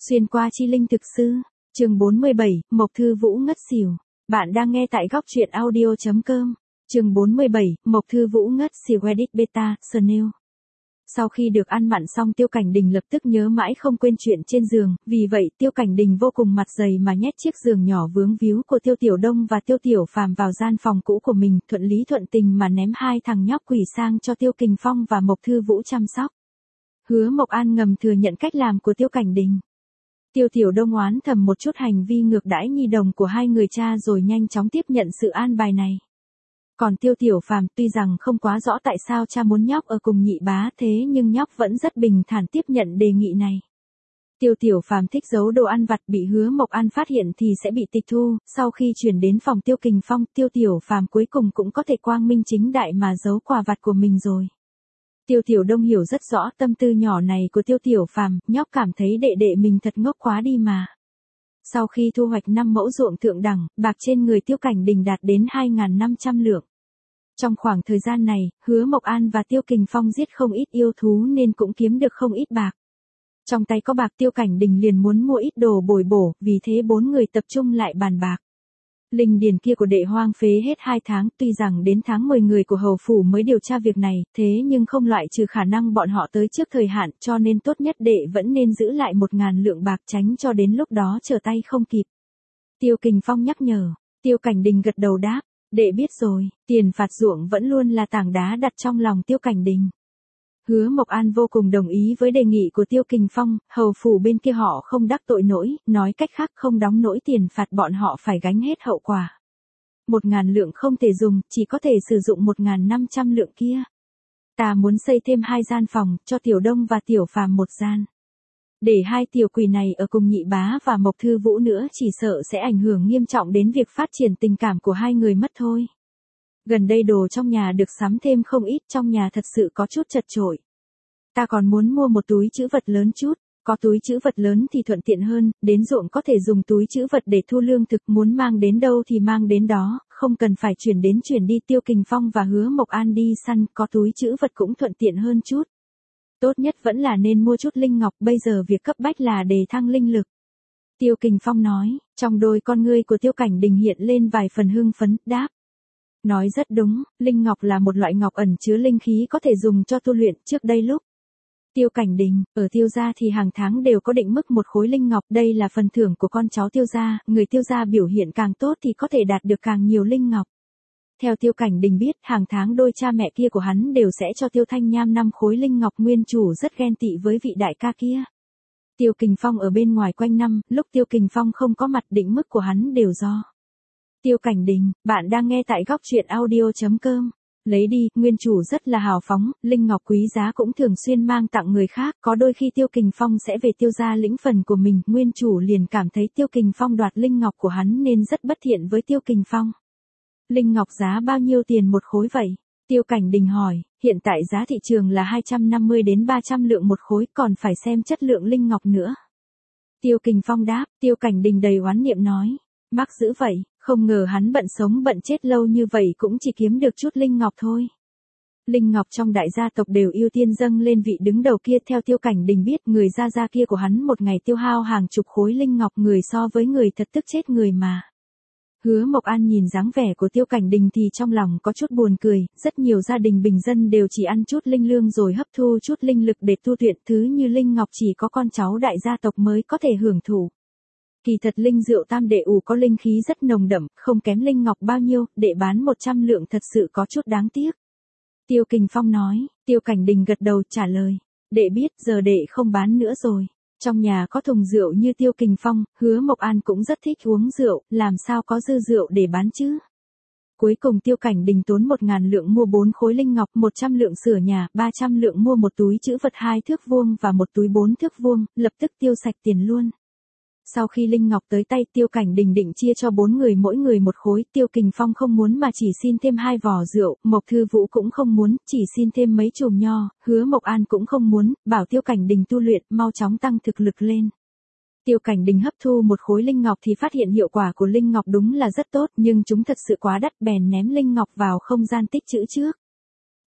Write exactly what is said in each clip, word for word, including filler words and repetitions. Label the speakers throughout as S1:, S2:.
S1: Xuyên qua chi linh thực sư, chương bốn mươi bảy, Mộc Thư Vũ ngất xỉu. Bạn đang nghe tại góc truyện audio chấm com. Chương bốn mươi bảy, Mộc Thư Vũ ngất xỉu edit beta, Snail. Sau khi được ăn mặn xong Tiêu Cảnh Đình lập tức nhớ mãi không quên chuyện trên giường, vì vậy Tiêu Cảnh Đình vô cùng mặt dày mà nhét chiếc giường nhỏ vướng víu của Tiêu Tiểu Đông và Tiêu Tiểu Phàm vào gian phòng cũ của mình, thuận lý thuận tình mà ném hai thằng nhóc quỷ sang cho Tiêu Kình Phong và Mộc Thư Vũ chăm sóc. Hứa Mộc An ngầm thừa nhận cách làm của Tiêu Cảnh Đình. Tiêu Tiểu Đông oán thầm một chút hành vi ngược đãi nhi đồng của hai người cha rồi nhanh chóng tiếp nhận sự an bài này. Còn Tiêu Tiểu Phàm tuy rằng không quá rõ tại sao cha muốn nhóc ở cùng nhị bá thế nhưng nhóc vẫn rất bình thản tiếp nhận đề nghị này. Tiêu Tiểu Phàm thích giấu đồ ăn vặt bị Hứa Mộc An phát hiện thì sẽ bị tịch thu, sau khi chuyển đến phòng Tiêu Kình Phong, Tiêu Tiểu Phàm cuối cùng cũng có thể quang minh chính đại mà giấu quà vặt của mình rồi. Tiêu Tiểu Đông hiểu rất rõ tâm tư nhỏ này của Tiêu Tiểu Phàm, nhóc cảm thấy đệ đệ mình thật ngốc quá đi mà. Sau khi thu hoạch năm mẫu ruộng thượng đẳng, bạc trên người Tiêu Cảnh Đình đạt đến hai nghìn năm trăm lượng. Trong khoảng thời gian này, Hứa Mộc An và Tiêu Kình Phong giết không ít yêu thú nên cũng kiếm được không ít bạc. Trong tay có bạc Tiêu Cảnh Đình liền muốn mua ít đồ bồi bổ, vì thế bốn người tập trung lại bàn bạc. Linh điền kia của đệ hoang phế hết hai tháng, tuy rằng đến tháng mười người của hầu phủ mới điều tra việc này, thế nhưng không loại trừ khả năng bọn họ tới trước thời hạn, cho nên tốt nhất đệ vẫn nên giữ lại một ngàn lượng bạc tránh cho đến lúc đó trở tay không kịp. Tiêu Kình Phong nhắc nhở, Tiêu Cảnh Đình gật đầu đáp, đệ biết rồi, tiền phạt ruộng vẫn luôn là tảng đá đặt trong lòng Tiêu Cảnh Đình. Hứa Mộc An vô cùng đồng ý với đề nghị của Tiêu Kình Phong, hầu phủ bên kia họ không đắc tội nổi, nói cách khác không đóng nổi tiền phạt bọn họ phải gánh hết hậu quả. Một ngàn lượng không thể dùng, chỉ có thể sử dụng một ngàn năm trăm lượng kia. Ta muốn xây thêm hai gian phòng, cho Tiểu Đông và Tiểu Phàm một gian. Để hai tiểu quỷ này ở cùng nhị bá và Mộc Thư Vũ nữa chỉ sợ sẽ ảnh hưởng nghiêm trọng đến việc phát triển tình cảm của hai người mất thôi. Gần đây đồ trong nhà được sắm thêm không ít, trong nhà thật sự có chút chật chội. Ta còn muốn mua một túi trữ vật lớn chút, có túi trữ vật lớn thì thuận tiện hơn, đến ruộng có thể dùng túi trữ vật để thu lương thực, muốn mang đến đâu thì mang đến đó, không cần phải chuyển đến chuyển đi. Tiêu Kình Phong và Hứa Mộc An đi săn, có túi trữ vật cũng thuận tiện hơn chút. Tốt nhất vẫn là nên mua chút linh ngọc, bây giờ việc cấp bách là đề thăng linh lực. Tiêu Kình Phong nói, trong đôi con ngươi của Tiêu Cảnh Đình hiện lên vài phần hưng phấn, đáp. Nói rất đúng, linh ngọc là một loại ngọc ẩn chứa linh khí có thể dùng cho tu luyện. Trước đây lúc Tiêu Cảnh Đình, ở Tiêu gia thì hàng tháng đều có định mức một khối linh ngọc, đây là phần thưởng của con cháu Tiêu gia, người Tiêu gia biểu hiện càng tốt thì có thể đạt được càng nhiều linh ngọc. Theo Tiêu Cảnh Đình biết, hàng tháng đôi cha mẹ kia của hắn đều sẽ cho Tiêu Thanh Nham năm khối linh ngọc, nguyên chủ rất ghen tị với vị đại ca kia. Tiêu Kình Phong ở bên ngoài quanh năm, lúc Tiêu Kình Phong không có mặt định mức của hắn đều do Tiêu Cảnh Đình. Bạn đang nghe tại góc truyện audio chấm com. Lấy đi, nguyên chủ rất là hào phóng, linh ngọc quý giá cũng thường xuyên mang tặng người khác, có đôi khi Tiêu Kình Phong sẽ về Tiêu gia lĩnh phần của mình, nguyên chủ liền cảm thấy Tiêu Kình Phong đoạt linh ngọc của hắn nên rất bất thiện với Tiêu Kình Phong. Linh ngọc giá bao nhiêu tiền một khối vậy? Tiêu Cảnh Đình hỏi, hiện tại giá thị trường là hai trăm năm mươi đến ba trăm lượng một khối, còn phải xem chất lượng linh ngọc nữa. Tiêu Kình Phong đáp. Tiêu Cảnh Đình đầy oán niệm nói, mắc dữ vậy, không ngờ hắn bận sống bận chết lâu như vậy cũng chỉ kiếm được chút linh ngọc thôi. Linh ngọc trong đại gia tộc đều ưu tiên dâng lên vị đứng đầu kia. Theo Tiêu Cảnh Đình biết, người gia gia kia của hắn một ngày tiêu hao hàng chục khối linh ngọc, người so với người thật tức chết người mà. Hứa Mộc An nhìn dáng vẻ của Tiêu Cảnh Đình thì trong lòng có chút buồn cười, rất nhiều gia đình bình dân đều chỉ ăn chút linh lương rồi hấp thu chút linh lực để tu luyện, thứ như linh ngọc chỉ có con cháu đại gia tộc mới có thể hưởng thụ. Kỳ thật linh rượu tam đệ ủ có linh khí rất nồng đậm, không kém linh ngọc bao nhiêu, đệ bán một trăm lượng thật sự có chút đáng tiếc. Tiêu Kình Phong nói. Tiêu Cảnh Đình gật đầu trả lời, đệ biết, giờ đệ không bán nữa rồi. Trong nhà có thùng rượu như Tiêu Kình Phong, Hứa Mộc An cũng rất thích uống rượu, làm sao có dư rượu để bán chứ. Cuối cùng Tiêu Cảnh Đình tốn một ngàn lượng mua bốn khối linh ngọc, một trăm lượng sửa nhà, ba trăm lượng mua một túi trữ vật hai thước vuông và một túi bốn thước vuông, lập tức tiêu sạch tiền luôn. Sau khi linh ngọc tới tay, Tiêu Cảnh Đình định chia cho bốn người mỗi người một khối. Tiêu Kình Phong không muốn mà chỉ xin thêm hai vò rượu, Mộc Thư Vũ cũng không muốn, chỉ xin thêm mấy chùm nho, Hứa Mộc An cũng không muốn, bảo Tiêu Cảnh Đình tu luyện, mau chóng tăng thực lực lên. Tiêu Cảnh Đình hấp thu một khối linh ngọc thì phát hiện hiệu quả của linh ngọc đúng là rất tốt, nhưng chúng thật sự quá đắt, bèn ném linh ngọc vào không gian tích trữ trước.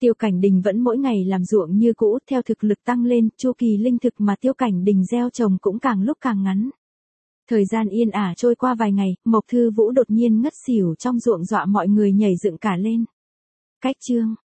S1: Tiêu Cảnh Đình vẫn mỗi ngày làm ruộng như cũ, theo thực lực tăng lên, chu kỳ linh thực mà Tiêu Cảnh Đình gieo trồng cũng càng lúc càng ngắn. Thời gian yên ả trôi qua vài ngày, Mộc Thư Vũ đột nhiên ngất xỉu trong ruộng dọa mọi người nhảy dựng cả lên. Cách chương